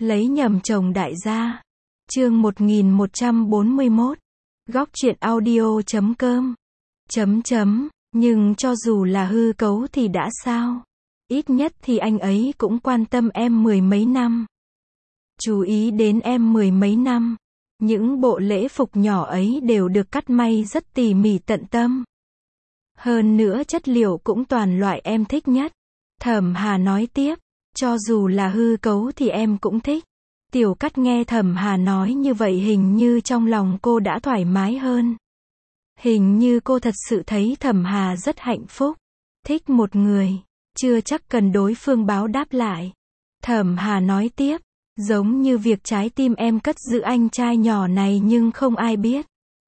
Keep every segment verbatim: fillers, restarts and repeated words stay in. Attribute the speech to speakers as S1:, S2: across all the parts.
S1: Lấy nhầm chồng đại gia. Chương một nghìn một trăm bốn mươi mốt. Góc truyện audio chấm com. Chấm chấm, nhưng cho dù là hư cấu thì đã sao? Ít nhất thì anh ấy cũng quan tâm em mười mấy năm. Chú ý đến em mười mấy năm. Những bộ lễ phục nhỏ ấy đều được cắt may rất tỉ mỉ tận tâm. Hơn nữa chất liệu cũng toàn loại em thích nhất. Thẩm Hà nói tiếp, cho dù là hư cấu thì em cũng thích. Tiểu Cát nghe Thẩm Hà nói như vậy hình như trong lòng cô đã thoải mái hơn. Hình như cô thật sự thấy Thẩm Hà rất hạnh phúc. Thích một người, chưa chắc cần đối phương báo đáp lại. Thẩm Hà nói tiếp, giống như việc trái tim em cất giữ anh trai nhỏ này nhưng không ai biết.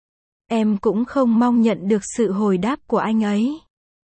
S1: Em cũng không mong nhận được sự hồi đáp của anh ấy.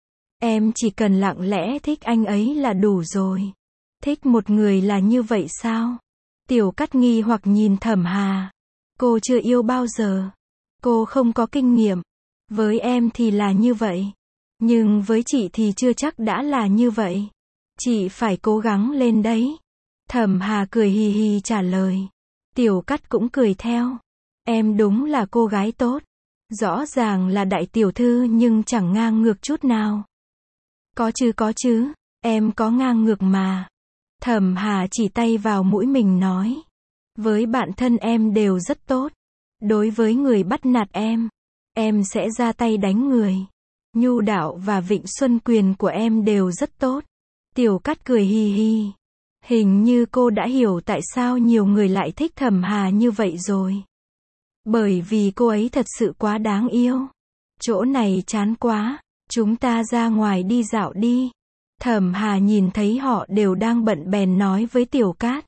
S1: Em chỉ cần lặng lẽ thích anh ấy là đủ rồi. Thích một người là như vậy sao? Tiểu Cát nghi hoặc nhìn Thẩm Hà. Cô chưa yêu bao giờ. Cô không có kinh nghiệm. Với em thì là như vậy. Nhưng với chị thì chưa chắc đã là như vậy. Chị phải cố gắng lên đấy. Thẩm Hà cười hì hì trả lời. Tiểu Cát cũng cười theo. Em đúng là cô gái tốt. Rõ ràng là đại tiểu thư nhưng chẳng ngang ngược chút nào. Có chứ có chứ, em có ngang ngược mà. Thẩm Hà chỉ tay vào mũi mình nói. Với bạn thân em đều rất tốt. Đối với người bắt nạt em, em sẽ ra tay đánh người. Nhu đạo và vịnh xuân quyền của em đều rất tốt. Tiểu Cát cười hì hì. Hình như cô đã hiểu tại sao nhiều người lại thích Thẩm Hà như vậy rồi. Bởi vì cô ấy thật sự quá đáng yêu. Chỗ này chán quá, chúng ta ra ngoài đi dạo đi. Thẩm Hà nhìn thấy họ đều đang bận bèn nói với Tiểu Cát.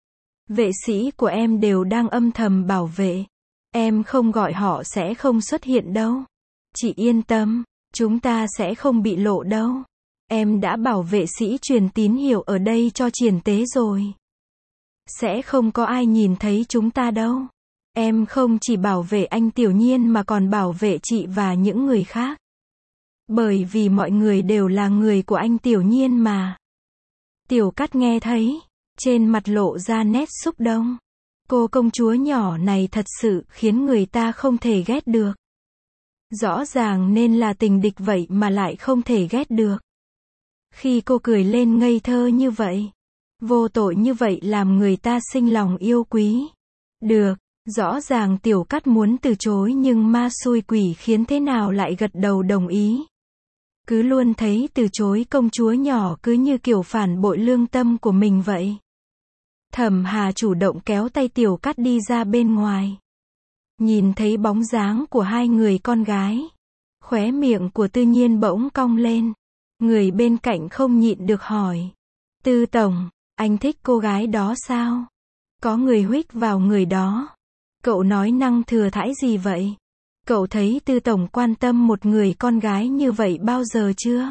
S1: Vệ sĩ của em đều đang âm thầm bảo vệ. Em không gọi họ sẽ không xuất hiện đâu. Chị yên tâm, chúng ta sẽ không bị lộ đâu. Em đã bảo vệ sĩ truyền tín hiệu ở đây cho Triển Tế rồi. Sẽ không có ai nhìn thấy chúng ta đâu. Em không chỉ bảo vệ anh Tiểu Nhiên mà còn bảo vệ chị và những người khác. Bởi vì mọi người đều là người của anh Tiểu Nhiên mà. Tiểu Cát nghe thấy, trên mặt lộ ra nét xúc động. Cô công chúa nhỏ này thật sự khiến người ta không thể ghét được. Rõ ràng nên là tình địch vậy mà lại không thể ghét được. Khi cô cười lên ngây thơ như vậy, vô tội như vậy làm người ta sinh lòng yêu quý. Được, rõ ràng Tiểu Cát muốn từ chối nhưng ma xui quỷ khiến thế nào lại gật đầu đồng ý. Cứ luôn thấy từ chối công chúa nhỏ cứ như kiểu phản bội lương tâm của mình vậy. Thẩm Hà chủ động kéo tay Tiểu Cát đi ra bên ngoài. Nhìn thấy bóng dáng của hai người con gái. Khóe miệng của Tư Nhiên bỗng cong lên. Người bên cạnh không nhịn được hỏi. Tư tổng, anh thích cô gái đó sao? Có người huých vào người đó. Cậu nói năng thừa thãi gì vậy? Cậu thấy Tư tổng quan tâm một người con gái như vậy bao giờ chưa?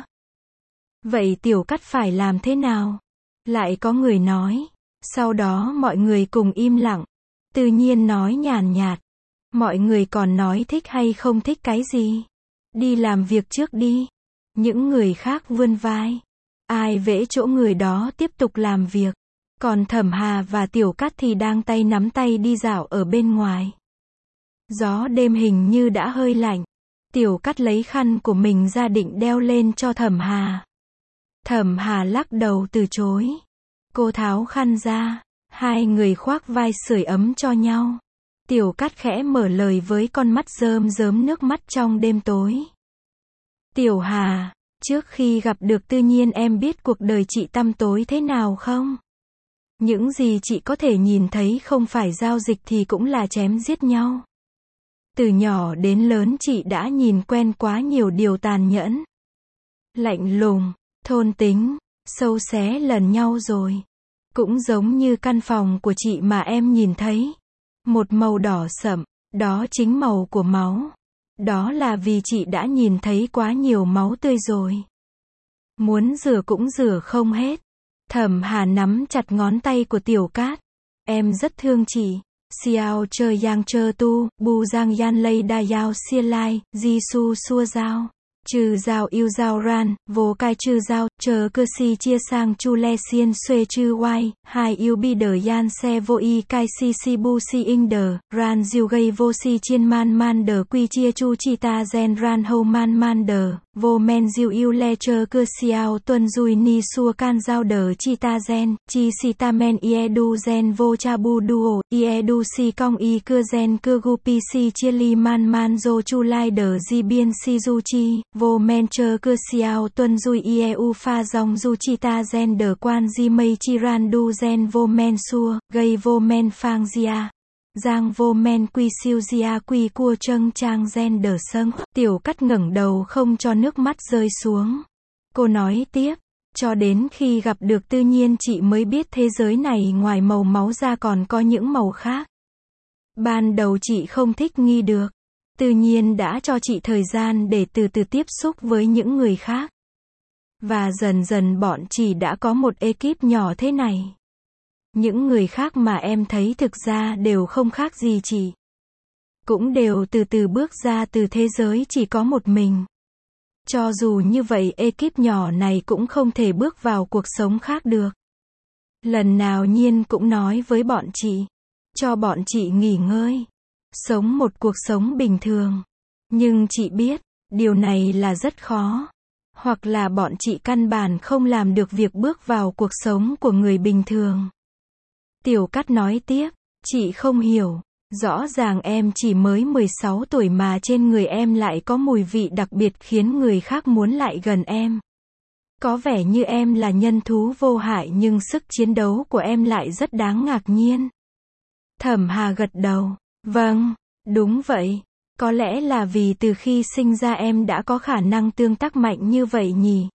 S1: Vậy Tiểu Cát phải làm thế nào? Lại có người nói. Sau đó mọi người cùng im lặng. Tự nhiên nói nhàn nhạt. Mọi người còn nói thích hay không thích cái gì? Đi làm việc trước đi. Những người khác vươn vai. Ai vẽ chỗ người đó tiếp tục làm việc. Còn Thẩm Hà và Tiểu Cát thì đang tay nắm tay đi dạo ở bên ngoài. Gió đêm hình như đã hơi lạnh. Tiểu Cát lấy khăn của mình ra định đeo lên cho Thẩm Hà. Thẩm Hà lắc đầu từ chối. Cô tháo khăn ra. Hai người khoác vai sưởi ấm cho nhau. Tiểu Cát khẽ mở lời với con mắt rơm rớm nước mắt trong đêm tối. Tiểu Hà, trước khi gặp được Tư Nhiên em biết cuộc đời chị tăm tối thế nào không? Những gì chị có thể nhìn thấy không phải giao dịch thì cũng là chém giết nhau. Từ nhỏ đến lớn chị đã nhìn quen quá nhiều điều tàn nhẫn. Lạnh lùng, thôn tính, sâu xé lần nhau rồi. Cũng giống như căn phòng của chị mà em nhìn thấy. Một màu đỏ sẫm, đó chính màu của máu. Đó là vì chị đã nhìn thấy quá nhiều máu tươi rồi. Muốn rửa cũng rửa không hết. Thẩm Hà nắm chặt ngón tay của Tiểu Cát. Em rất thương chị. Xiao chơi yang chơ tu, bu giang yan lây đa yao xia lai, di su xua giao. Chư giao yêu giao ran, vô cai chư giao, chờ cơ si chia sang chu le xiên xuê chư oai, hai yêu bi đờ yan xe vô y cai si si bu si in đờ, ran diêu gây vô si chiên man man đờ quy chia chu chi ta gen ran hâu man man đờ, vô men diêu yêu le chờ cơ siao tuân dùi ni xua can giao đờ chi ta gen, chi si ta men ie du gen vô cha bu duo, ie du si cong y cơ gen cơ gu pi si chia li man man dô chu lai đờ di biên si du chi. Vô men chơ cơ siao tuân dùi ieu pha dòng du chi ta gen đờ quan di mây chi ran du gen vô men xua, gây vô men phang zia. Giang vô men quy siêu zia quy cua trâng trang gen đờ sâng. Tiểu Cắt ngẩng đầu không cho nước mắt rơi xuống. Cô nói tiếp, cho đến khi gặp được Tư Nhiên chị mới biết thế giới này ngoài màu máu ra còn có những màu khác. Ban đầu chị không thích nghi được. Tự nhiên đã cho chị thời gian để từ từ tiếp xúc với những người khác. Và dần dần bọn chị đã có một ekip nhỏ thế này. Những người khác mà em thấy thực ra đều không khác gì chị. Cũng đều từ từ bước ra từ thế giới chỉ có một mình. Cho dù như vậy ekip nhỏ này cũng không thể bước vào cuộc sống khác được. Lần nào Nhiên cũng nói với bọn chị, cho bọn chị nghỉ ngơi. Sống một cuộc sống bình thường. Nhưng chị biết, điều này là rất khó. Hoặc là bọn chị căn bản không làm được việc bước vào cuộc sống của người bình thường. Tiểu Cắt nói tiếp, chị không hiểu. Rõ ràng em chỉ mới mười sáu tuổi mà trên người em lại có mùi vị đặc biệt khiến người khác muốn lại gần em. Có vẻ như em là nhân thú vô hại nhưng sức chiến đấu của em lại rất đáng ngạc nhiên. Thẩm Hà gật đầu. Vâng, đúng vậy. Có lẽ là vì từ khi sinh ra em đã có khả năng tương tác mạnh như vậy nhỉ.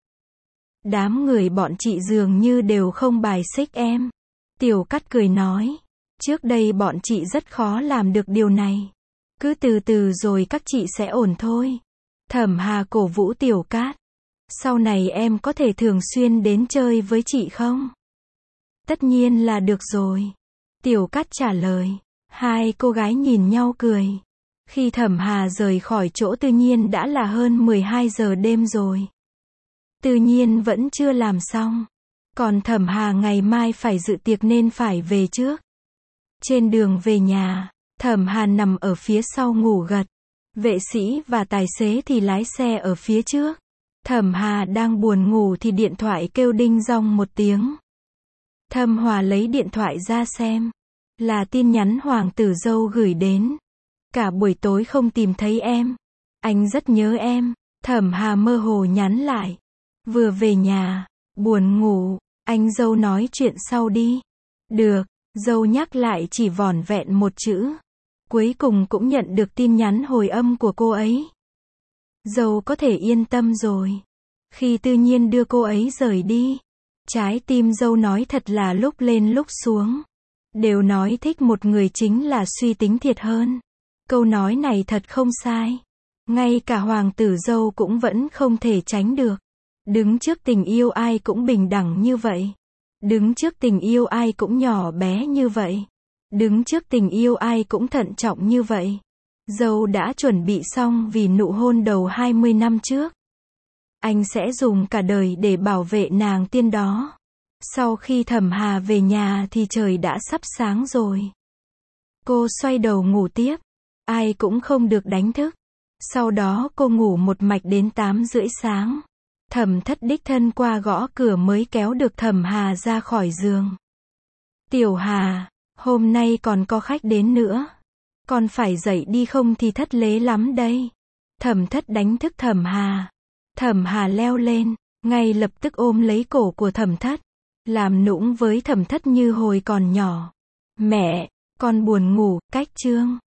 S1: Đám người bọn chị dường như đều không bài xích em. Tiểu Cắt cười nói. Trước đây bọn chị rất khó làm được điều này. Cứ từ từ rồi các chị sẽ ổn thôi. Thẩm Hà cổ vũ Tiểu Cát. Sau này em có thể thường xuyên đến chơi với chị không? Tất nhiên là được rồi. Tiểu Cát trả lời. Hai cô gái nhìn nhau cười. Khi Thẩm Hà rời khỏi chỗ Tư Nhiên đã là hơn mười hai giờ đêm rồi. Tư Nhiên vẫn chưa làm xong. Còn Thẩm Hà ngày mai phải dự tiệc nên phải về trước. Trên đường về nhà, Thẩm Hà nằm ở phía sau ngủ gật. Vệ sĩ và tài xế thì lái xe ở phía trước. Thẩm Hà đang buồn ngủ thì điện thoại kêu đinh dong một tiếng. Thẩm Hòa lấy điện thoại ra xem. Là tin nhắn Hoàng tử dâu gửi đến. Cả buổi tối không tìm thấy em. Anh rất nhớ em. Thẩm Hà mơ hồ nhắn lại. Vừa về nhà, buồn ngủ, anh dâu nói chuyện sau đi. Được, dâu nhắc lại chỉ vỏn vẹn một chữ. Cuối cùng cũng nhận được tin nhắn hồi âm của cô ấy. Dâu có thể yên tâm rồi. Khi Tư Nhiên đưa cô ấy rời đi, trái tim dâu nói thật là lúc lên lúc xuống. Đều nói thích một người chính là suy tính thiệt hơn. Câu nói này thật không sai. Ngay cả Hoàng tử dâu cũng vẫn không thể tránh được. Đứng trước tình yêu ai cũng bình đẳng như vậy. Đứng trước tình yêu ai cũng nhỏ bé như vậy. Đứng trước tình yêu ai cũng thận trọng như vậy. Dâu đã chuẩn bị xong vì nụ hôn đầu hai mươi năm trước. Anh sẽ dùng cả đời để bảo vệ nàng tiên đó. Sau khi Thẩm Hà về nhà thì trời đã sắp sáng rồi. Cô xoay đầu ngủ tiếp. Ai cũng không được đánh thức. Sau đó cô ngủ một mạch đến tám rưỡi sáng. Thẩm Thất đích thân qua gõ cửa mới kéo được Thẩm Hà ra khỏi giường. Tiểu Hà, hôm nay còn có khách đến nữa. Con phải dậy đi không thì thất lễ lắm đây. Thẩm Thất đánh thức Thẩm Hà. Thẩm Hà leo lên, ngay lập tức ôm lấy cổ của Thẩm Thất. Làm nũng với Thẩm Thất như hồi còn nhỏ. Mẹ, con buồn ngủ, cách chương.